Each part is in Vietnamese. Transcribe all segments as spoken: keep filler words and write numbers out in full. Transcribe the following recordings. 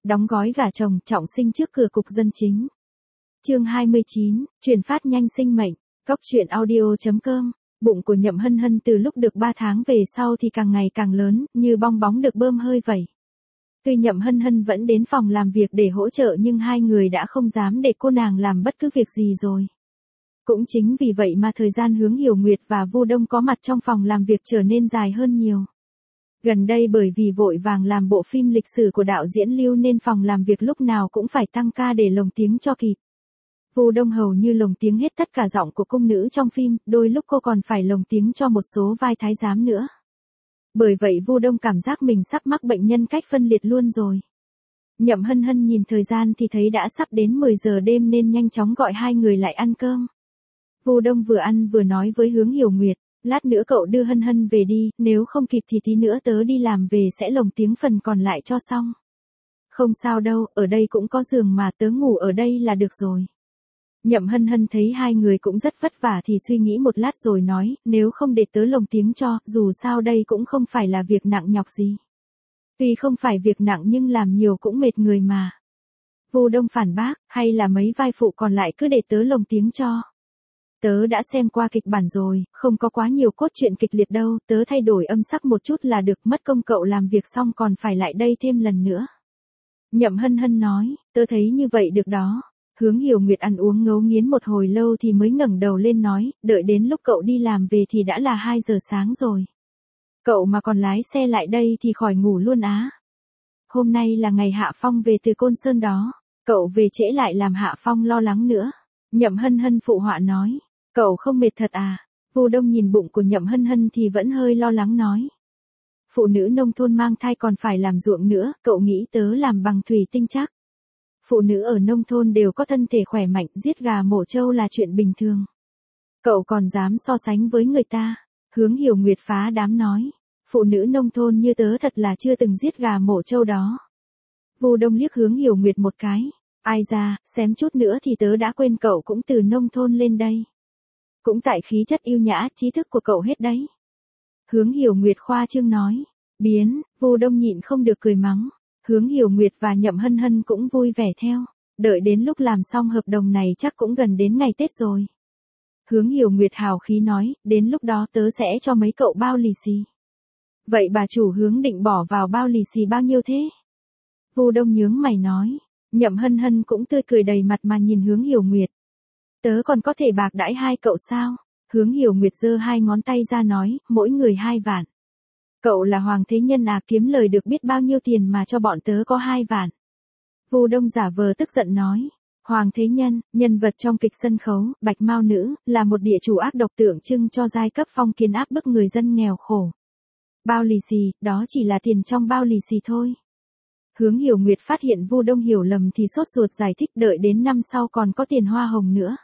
Đóng gói gả chồng, trọng sinh trước cửa cục dân chính. Chương hai mươi chín, truyền phát nhanh sinh mệnh. Cốc truyện audio chấm com. Bụng của Nhậm Hân Hân từ lúc được ba tháng về sau thì càng ngày càng lớn, như bong bóng được bơm hơi vậy. Tuy Nhậm Hân Hân vẫn đến phòng làm việc để hỗ trợ nhưng hai người đã không dám để cô nàng làm bất cứ việc gì rồi. Cũng chính vì vậy mà thời gian Hướng Hiểu Nguyệt và Vu Đông có mặt trong phòng làm việc trở nên dài hơn nhiều. Gần đây bởi vì vội vàng làm bộ phim lịch sử của đạo diễn Lưu nên phòng làm việc lúc nào cũng phải tăng ca để lồng tiếng cho kịp. Vu Đông hầu như lồng tiếng hết tất cả giọng của cung nữ trong phim, đôi lúc cô còn phải lồng tiếng cho một số vai thái giám nữa. Bởi vậy Vu Đông cảm giác mình sắp mắc bệnh nhân cách phân liệt luôn rồi. Nhậm Hân Hân nhìn thời gian thì thấy đã sắp đến mười giờ đêm nên nhanh chóng gọi hai người lại ăn cơm. Vu Đông vừa ăn vừa nói với Hướng Hiểu Nguyệt, lát nữa cậu đưa Hân Hân về đi, nếu không kịp thì tí nữa tớ đi làm về sẽ lồng tiếng phần còn lại cho xong. Không sao đâu, ở đây cũng có giường mà, tớ ngủ ở đây là được rồi. Nhậm Hân Hân thấy hai người cũng rất vất vả thì suy nghĩ một lát rồi nói, nếu không để tớ lồng tiếng cho, dù sao đây cũng không phải là việc nặng nhọc gì. Tuy không phải việc nặng nhưng làm nhiều cũng mệt người mà. Vu Đông phản bác, hay là mấy vai phụ còn lại cứ để tớ lồng tiếng cho. Tớ đã xem qua kịch bản rồi, không có quá nhiều cốt truyện kịch liệt đâu, tớ thay đổi âm sắc một chút là được, mất công cậu làm việc xong còn phải lại đây thêm lần nữa. Nhậm Hân Hân nói, tớ thấy như vậy được đó. Hướng Hiểu Nguyệt ăn uống ngấu nghiến một hồi lâu thì mới ngẩng đầu lên nói, đợi đến lúc cậu đi làm về thì đã là hai giờ sáng rồi. Cậu mà còn lái xe lại đây thì khỏi ngủ luôn á. Hôm nay là ngày Hạ Phong về từ Côn Sơn đó, cậu về trễ lại làm Hạ Phong lo lắng nữa. Nhậm Hân Hân phụ họa nói, cậu không mệt thật à? Vu Đông nhìn bụng của Nhậm Hân Hân thì vẫn hơi lo lắng nói. Phụ nữ nông thôn mang thai còn phải làm ruộng nữa, cậu nghĩ tớ làm bằng thủy tinh chắc. Phụ nữ ở nông thôn đều có thân thể khỏe mạnh, giết gà mổ trâu là chuyện bình thường. Cậu còn dám so sánh với người ta? Hướng Hiểu Nguyệt phá đám nói, phụ nữ nông thôn như tớ thật là chưa từng giết gà mổ trâu đó. Vu Đông liếc Hướng Hiểu Nguyệt một cái, ai ra, xém chút nữa thì tớ đã quên cậu cũng từ nông thôn lên đây. Cũng tại khí chất yêu nhã, trí thức của cậu hết đấy. Hướng Hiểu Nguyệt khoa trương nói, biến, Vu Đông nhịn không được cười mắng. Hướng Hiểu Nguyệt và Nhậm Hân Hân cũng vui vẻ theo, đợi đến lúc làm xong hợp đồng này chắc cũng gần đến ngày Tết rồi. Hướng Hiểu Nguyệt hào khí nói, đến lúc đó tớ sẽ cho mấy cậu bao lì xì. Vậy bà chủ Hướng định bỏ vào bao lì xì bao nhiêu thế? Vu Đông nhướng mày nói, Nhậm Hân Hân cũng tươi cười đầy mặt mà nhìn Hướng Hiểu Nguyệt. Tớ còn có thể bạc đãi hai cậu sao? Hướng Hiểu Nguyệt giơ hai ngón tay ra nói, mỗi người hai vạn. Cậu là Hoàng Thế Nhân à, kiếm lời được biết bao nhiêu tiền mà cho bọn tớ có hai vạn. Vu Đông giả vờ tức giận nói, Hoàng Thế Nhân, nhân vật trong kịch sân khấu, Bạch Mao Nữ, là một địa chủ ác độc tượng trưng cho giai cấp phong kiến áp bức người dân nghèo khổ. Bao lì xì, đó chỉ là tiền trong bao lì xì thôi. Hướng Hiểu Nguyệt phát hiện Vu Đông hiểu lầm thì sốt ruột giải thích, đợi đến năm sau còn có tiền hoa hồng nữa.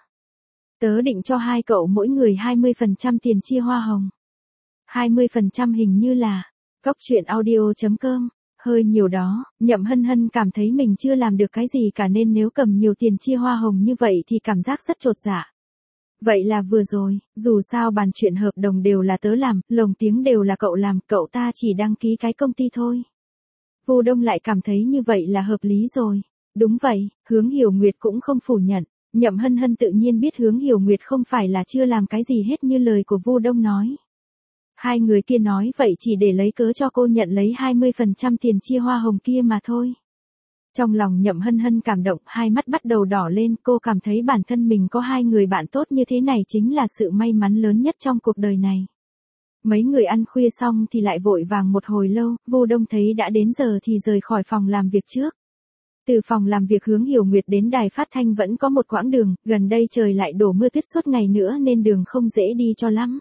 Tớ định cho hai cậu mỗi người hai mươi phần trăm tiền chia hoa hồng. hai mươi phần trăm hình như là, cốc truyện audio chấm com, hơi nhiều đó. Nhậm Hân Hân cảm thấy mình chưa làm được cái gì cả nên nếu cầm nhiều tiền chia hoa hồng như vậy thì cảm giác rất chột dạ. Vậy là vừa rồi, dù sao bàn chuyện hợp đồng đều là tớ làm, lồng tiếng đều là cậu làm, cậu ta chỉ đăng ký cái công ty thôi. Vu Đông lại cảm thấy như vậy là hợp lý rồi. Đúng vậy, Hướng Hiểu Nguyệt cũng không phủ nhận. Nhậm Hân Hân tự nhiên biết Hướng Hiểu Nguyệt không phải là chưa làm cái gì hết như lời của Vu Đông nói. Hai người kia nói vậy chỉ để lấy cớ cho cô nhận lấy hai mươi phần trăm tiền chia hoa hồng kia mà thôi. Trong lòng Nhậm Hân Hân cảm động, hai mắt bắt đầu đỏ lên, cô cảm thấy bản thân mình có hai người bạn tốt như thế này chính là sự may mắn lớn nhất trong cuộc đời này. Mấy người ăn khuya xong thì lại vội vàng một hồi lâu, Vu Đông thấy đã đến giờ thì rời khỏi phòng làm việc trước. Từ phòng làm việc Hướng Hiểu Nguyệt đến đài phát thanh vẫn có một quãng đường, gần đây trời lại đổ mưa tuyết suốt ngày nữa nên đường không dễ đi cho lắm.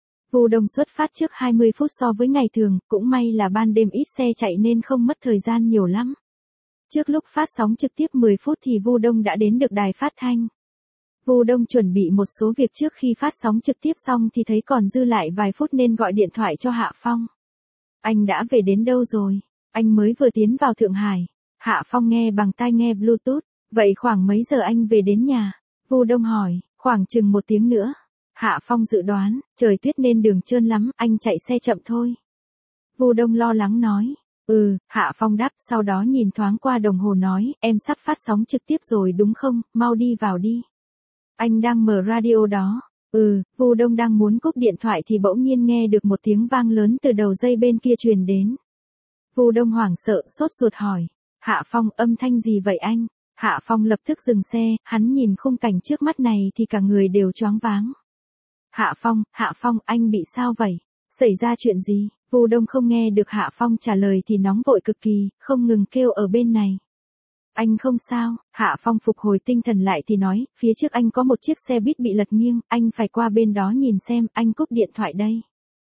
Vu Đông xuất phát trước hai mươi phút so với ngày thường, cũng may là ban đêm ít xe chạy nên không mất thời gian nhiều lắm. Trước lúc phát sóng trực tiếp mười phút thì Vu Đông đã đến được đài phát thanh. Vu Đông chuẩn bị một số việc trước khi phát sóng trực tiếp xong thì thấy còn dư lại vài phút nên gọi điện thoại cho Hạ Phong. Anh đã về đến đâu rồi? Anh mới vừa tiến vào Thượng Hải. Hạ Phong nghe bằng tai nghe Bluetooth. Vậy khoảng mấy giờ anh về đến nhà? Vu Đông hỏi, khoảng chừng một tiếng nữa. Hạ Phong dự đoán, trời tuyết nên đường trơn lắm, anh chạy xe chậm thôi. Vu Đông lo lắng nói, Ừ, Hạ Phong đáp, sau đó nhìn thoáng qua đồng hồ nói, em sắp phát sóng trực tiếp rồi đúng không, mau đi vào đi. Anh đang mở radio đó. Ừ, Vu Đông đang muốn cúp điện thoại thì bỗng nhiên nghe được một tiếng vang lớn từ đầu dây bên kia truyền đến. Vu Đông hoảng sợ, sốt ruột hỏi. Hạ Phong, âm thanh gì vậy anh? Hạ Phong lập tức dừng xe, hắn nhìn khung cảnh trước mắt này thì cả người đều choáng váng. Hạ Phong, Hạ Phong, anh bị sao vậy? Xảy ra chuyện gì? Vu Đông không nghe được Hạ Phong trả lời thì nóng vội cực kỳ, không ngừng kêu ở bên này. Anh không sao, Hạ Phong phục hồi tinh thần lại thì nói, phía trước anh có một chiếc xe buýt bị lật nghiêng, anh phải qua bên đó nhìn xem, anh cúp điện thoại đây.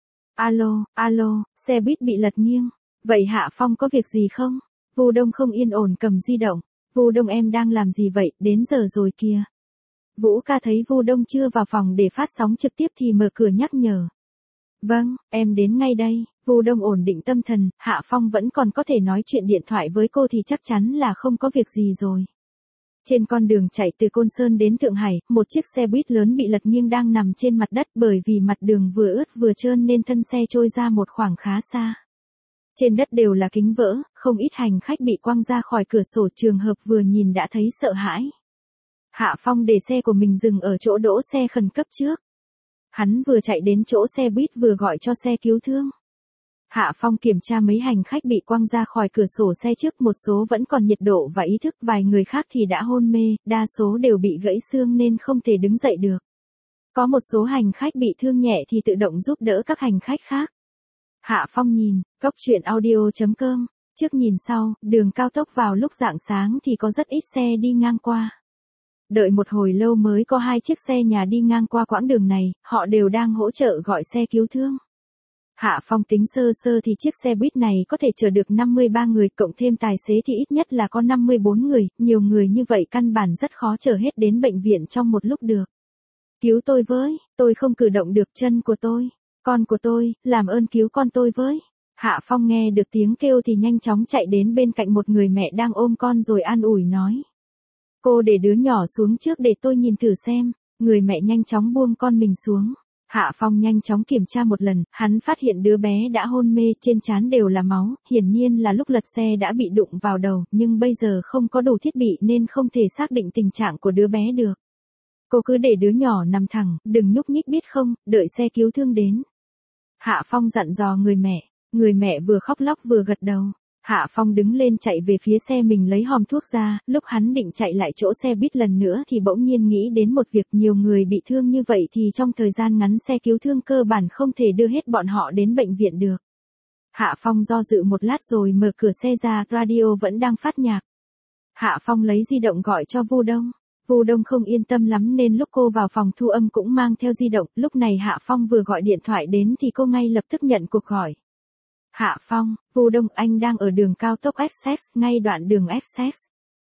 Alo, alo, xe buýt bị lật nghiêng. Vậy Hạ Phong có việc gì không? Vu Đông không yên ổn cầm di động. Vu Đông em đang làm gì vậy, đến giờ rồi kìa. Vũ ca thấy Vu Đông chưa vào phòng để phát sóng trực tiếp thì mở cửa nhắc nhở. Vâng, em đến ngay đây. Vu Đông ổn định tâm thần, Hạ Phong vẫn còn có thể nói chuyện điện thoại với cô thì chắc chắn là không có việc gì rồi. Trên con đường chạy từ Côn Sơn đến Thượng Hải, một chiếc xe buýt lớn bị lật nghiêng đang nằm trên mặt đất bởi vì mặt đường vừa ướt vừa trơn nên thân xe trôi ra một khoảng khá xa. Trên đất đều là kính vỡ, không ít hành khách bị quăng ra khỏi cửa sổ, trường hợp vừa nhìn đã thấy sợ hãi. Hạ Phong để xe của mình dừng ở chỗ đỗ xe khẩn cấp trước. Hắn vừa chạy đến chỗ xe buýt vừa gọi cho xe cứu thương. Hạ Phong kiểm tra mấy hành khách bị quăng ra khỏi cửa sổ xe trước, một số vẫn còn nhiệt độ và ý thức, vài người khác thì đã hôn mê, đa số đều bị gãy xương nên không thể đứng dậy được. Có một số hành khách bị thương nhẹ thì tự động giúp đỡ các hành khách khác. Hạ Phong nhìn, cốc truyện audio chấm com, trước nhìn sau, đường cao tốc vào lúc rạng sáng thì có rất ít xe đi ngang qua. Đợi một hồi lâu mới có hai chiếc xe nhà đi ngang qua quãng đường này, họ đều đang hỗ trợ gọi xe cứu thương. Hạ Phong tính sơ sơ thì chiếc xe buýt này có thể chở được năm mươi ba người, cộng thêm tài xế thì ít nhất là có năm mươi bốn người, nhiều người như vậy căn bản rất khó chở hết đến bệnh viện trong một lúc được. Cứu tôi với, tôi không cử động được chân của tôi, con của tôi, làm ơn cứu con tôi với. Hạ Phong nghe được tiếng kêu thì nhanh chóng chạy đến bên cạnh một người mẹ đang ôm con rồi an ủi nói. Cô để đứa nhỏ xuống trước để tôi nhìn thử xem, người mẹ nhanh chóng buông con mình xuống. Hạ Phong nhanh chóng kiểm tra một lần, hắn phát hiện đứa bé đã hôn mê, trên trán đều là máu, hiển nhiên là lúc lật xe đã bị đụng vào đầu, nhưng bây giờ không có đủ thiết bị nên không thể xác định tình trạng của đứa bé được. Cô cứ để đứa nhỏ nằm thẳng, đừng nhúc nhích biết không, đợi xe cứu thương đến. Hạ Phong dặn dò người mẹ, người mẹ vừa khóc lóc vừa gật đầu. Hạ Phong đứng lên chạy về phía xe mình lấy hòm thuốc ra, lúc hắn định chạy lại chỗ xe buýt lần nữa thì bỗng nhiên nghĩ đến một việc, nhiều người bị thương như vậy thì trong thời gian ngắn xe cứu thương cơ bản không thể đưa hết bọn họ đến bệnh viện được. Hạ Phong do dự một lát rồi mở cửa xe ra, radio vẫn đang phát nhạc. Hạ Phong lấy di động gọi cho Vu Đông. Vu Đông không yên tâm lắm nên lúc cô vào phòng thu âm cũng mang theo di động, lúc này Hạ Phong vừa gọi điện thoại đến thì cô ngay lập tức nhận cuộc gọi. Hạ Phong, Vu Đông, anh đang ở đường cao tốc Essex, ngay đoạn đường Essex.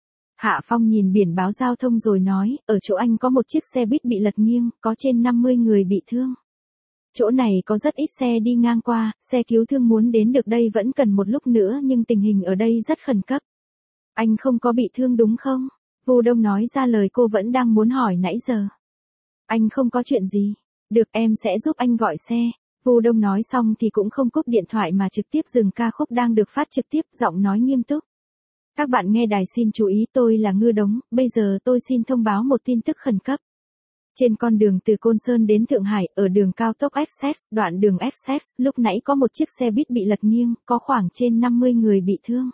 Hạ Phong nhìn biển báo giao thông rồi nói, ở chỗ anh có một chiếc xe buýt bị lật nghiêng, có trên năm mươi người bị thương. Chỗ này có rất ít xe đi ngang qua, xe cứu thương muốn đến được đây vẫn cần một lúc nữa nhưng tình hình ở đây rất khẩn cấp. Anh không có bị thương đúng không? Vu Đông nói ra lời cô vẫn đang muốn hỏi nãy giờ. Anh không có chuyện gì. Được, em sẽ giúp anh gọi xe. Vu Đông nói xong thì cũng không cúp điện thoại mà trực tiếp dừng ca khúc đang được phát trực tiếp, giọng nói nghiêm túc. Các bạn nghe đài xin chú ý, tôi là Ngư Đống, bây giờ tôi xin thông báo một tin tức khẩn cấp. Trên con đường từ Côn Sơn đến Thượng Hải, ở đường cao tốc Essex, đoạn đường Essex, lúc nãy có một chiếc xe buýt bị lật nghiêng, có khoảng trên năm mươi người bị thương.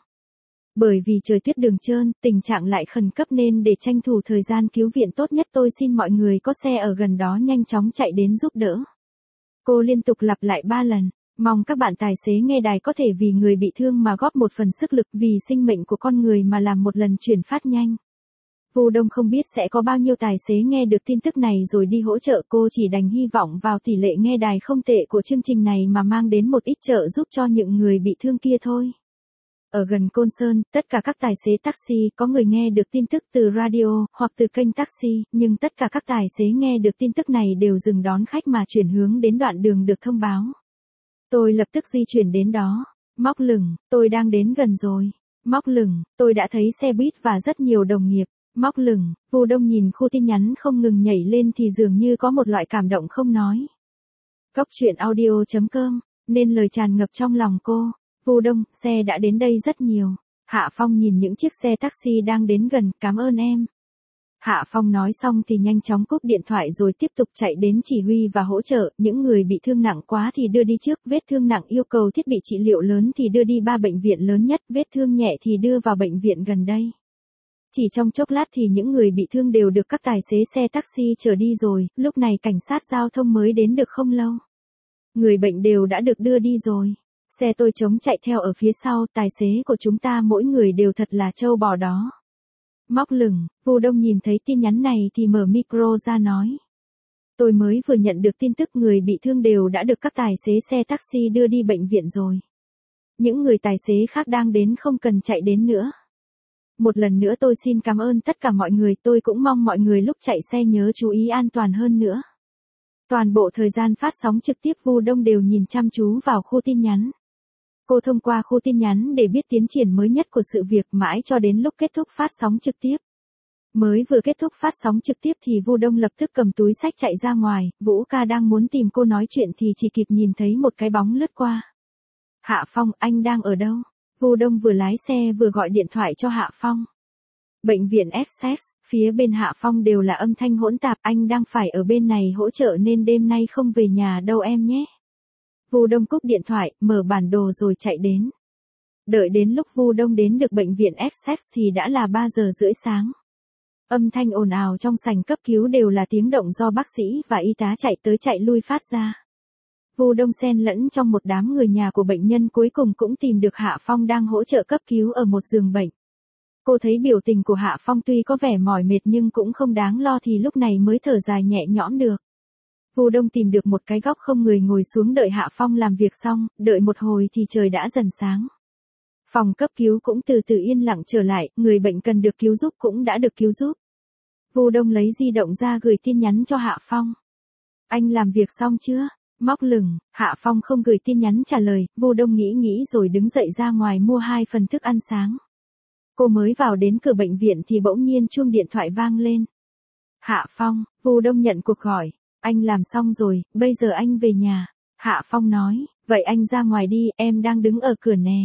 Bởi vì trời tuyết đường trơn, tình trạng lại khẩn cấp nên để tranh thủ thời gian cứu viện tốt nhất tôi xin mọi người có xe ở gần đó nhanh chóng chạy đến giúp đỡ. Cô liên tục lặp lại ba lần, mong các bạn tài xế nghe đài có thể vì người bị thương mà góp một phần sức lực, vì sinh mệnh của con người mà làm một lần chuyển phát nhanh. Vu Đông không biết sẽ có bao nhiêu tài xế nghe được tin tức này rồi đi hỗ trợ, cô chỉ đành hy vọng vào tỷ lệ nghe đài không tệ của chương trình này mà mang đến một ít trợ giúp cho những người bị thương kia thôi. Ở gần Côn Sơn, tất cả các tài xế taxi có người nghe được tin tức từ radio hoặc từ kênh taxi, nhưng tất cả các tài xế nghe được tin tức này đều dừng đón khách mà chuyển hướng đến đoạn đường được thông báo. Tôi lập tức di chuyển đến đó. Móc lửng, tôi đang đến gần rồi. Móc lửng, tôi đã thấy xe buýt và rất nhiều đồng nghiệp. Móc lửng, Vu Đông nhìn khu tin nhắn không ngừng nhảy lên thì dường như có một loại cảm động không nói. Cốc truyện audio chấm com, nên lời tràn ngập trong lòng cô. Vu Đông, xe đã đến đây rất nhiều. Hạ Phong nhìn những chiếc xe taxi đang đến gần, cảm ơn em. Hạ Phong nói xong thì nhanh chóng cúp điện thoại rồi tiếp tục chạy đến chỉ huy và hỗ trợ, những người bị thương nặng quá thì đưa đi trước, vết thương nặng yêu cầu thiết bị trị liệu lớn thì đưa đi ba bệnh viện lớn nhất, vết thương nhẹ thì đưa vào bệnh viện gần đây. Chỉ trong chốc lát thì những người bị thương đều được các tài xế xe taxi chở đi rồi, lúc này cảnh sát giao thông mới đến được không lâu. Người bệnh đều đã được đưa đi rồi. Xe tôi trống chạy theo ở phía sau, tài xế của chúng ta mỗi người đều thật là trâu bò đó. Móc lửng, Vu Đông nhìn thấy tin nhắn này thì mở micro ra nói. Tôi mới vừa nhận được tin tức người bị thương đều đã được các tài xế xe taxi đưa đi bệnh viện rồi. Những người tài xế khác đang đến không cần chạy đến nữa. Một lần nữa tôi xin cảm ơn tất cả mọi người, tôi cũng mong mọi người lúc chạy xe nhớ chú ý an toàn hơn nữa. Toàn bộ thời gian phát sóng trực tiếp Vu Đông đều nhìn chăm chú vào khu tin nhắn. Cô thông qua khu tin nhắn để biết tiến triển mới nhất của sự việc mãi cho đến lúc kết thúc phát sóng trực tiếp. Mới vừa kết thúc phát sóng trực tiếp thì Vu Đông lập tức cầm túi xách chạy ra ngoài, Vũ ca đang muốn tìm cô nói chuyện thì chỉ kịp nhìn thấy một cái bóng lướt qua. Hạ Phong, anh đang ở đâu? Vu Đông vừa lái xe vừa gọi điện thoại cho Hạ Phong. Bệnh viện Essex, phía bên Hạ Phong đều là âm thanh hỗn tạp, anh đang phải ở bên này hỗ trợ nên đêm nay không về nhà đâu em nhé. Vu Đông cúp điện thoại, mở bản đồ rồi chạy đến. Đợi đến lúc Vu Đông đến được bệnh viện Essex thì đã là ba giờ rưỡi sáng. Âm thanh ồn ào trong sảnh cấp cứu đều là tiếng động do bác sĩ và y tá chạy tới chạy lui phát ra. Vu Đông xen lẫn trong một đám người nhà của bệnh nhân cuối cùng cũng tìm được Hạ Phong đang hỗ trợ cấp cứu ở một giường bệnh. Cô thấy biểu tình của Hạ Phong tuy có vẻ mỏi mệt nhưng cũng không đáng lo thì lúc này mới thở dài nhẹ nhõm được. Vu Đông tìm được một cái góc không người ngồi xuống đợi Hạ Phong làm việc xong, đợi một hồi thì trời đã dần sáng. Phòng cấp cứu cũng từ từ yên lặng trở lại, người bệnh cần được cứu giúp cũng đã được cứu giúp. Vu Đông lấy di động ra gửi tin nhắn cho Hạ Phong. Anh làm việc xong chưa? Móc lửng, Hạ Phong không gửi tin nhắn trả lời, Vu Đông nghĩ nghĩ rồi đứng dậy ra ngoài mua hai phần thức ăn sáng. Cô mới vào đến cửa bệnh viện thì bỗng nhiên chuông điện thoại vang lên. Hạ Phong, Vu Đông nhận cuộc gọi. Anh làm xong rồi, bây giờ anh về nhà. Hạ Phong nói, vậy anh ra ngoài đi, em đang đứng ở cửa nè.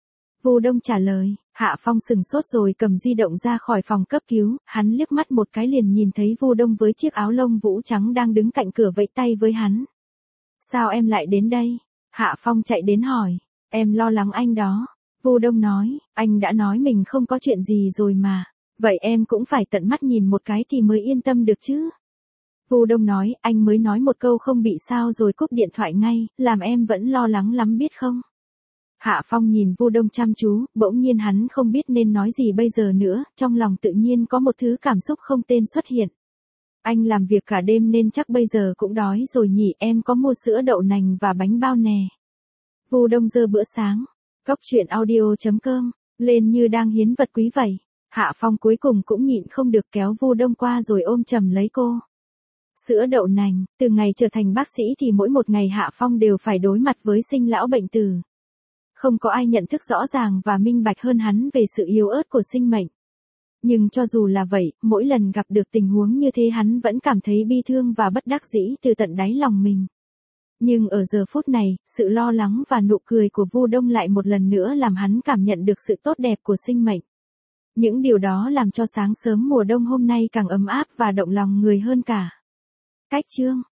Vu Đông trả lời, Hạ Phong sừng sốt rồi cầm di động ra khỏi phòng cấp cứu, hắn liếc mắt một cái liền nhìn thấy Vu Đông với chiếc áo lông vũ trắng đang đứng cạnh cửa vẫy tay với hắn. Sao em lại đến đây? Hạ Phong chạy đến hỏi, em lo lắng anh đó. Vu Đông nói, anh đã nói mình không có chuyện gì rồi mà, vậy em cũng phải tận mắt nhìn một cái thì mới yên tâm được chứ. Vu Đông nói, anh mới nói một câu không bị sao rồi cúp điện thoại ngay, làm em vẫn lo lắng lắm biết không? Hạ Phong nhìn Vu Đông chăm chú, bỗng nhiên hắn không biết nên nói gì bây giờ nữa, trong lòng tự nhiên có một thứ cảm xúc không tên xuất hiện. Anh làm việc cả đêm nên chắc bây giờ cũng đói rồi nhỉ, em có mua sữa đậu nành và bánh bao nè. Vu Đông giơ bữa sáng, cốc truyện audio chấm com, lên như đang hiến vật quý vậy. Hạ Phong cuối cùng cũng nhịn không được kéo Vu Đông qua rồi ôm chầm lấy cô. Sữa đậu nành, từ ngày trở thành bác sĩ thì mỗi một ngày Hạ Phong đều phải đối mặt với sinh lão bệnh tử. Không có ai nhận thức rõ ràng và minh bạch hơn hắn về sự yếu ớt của sinh mệnh. Nhưng cho dù là vậy, mỗi lần gặp được tình huống như thế hắn vẫn cảm thấy bi thương và bất đắc dĩ từ tận đáy lòng mình. Nhưng ở giờ phút này, sự lo lắng và nụ cười của Vu Đông lại một lần nữa làm hắn cảm nhận được sự tốt đẹp của sinh mệnh. Những điều đó làm cho sáng sớm mùa đông hôm nay càng ấm áp và động lòng người hơn cả. Cách chương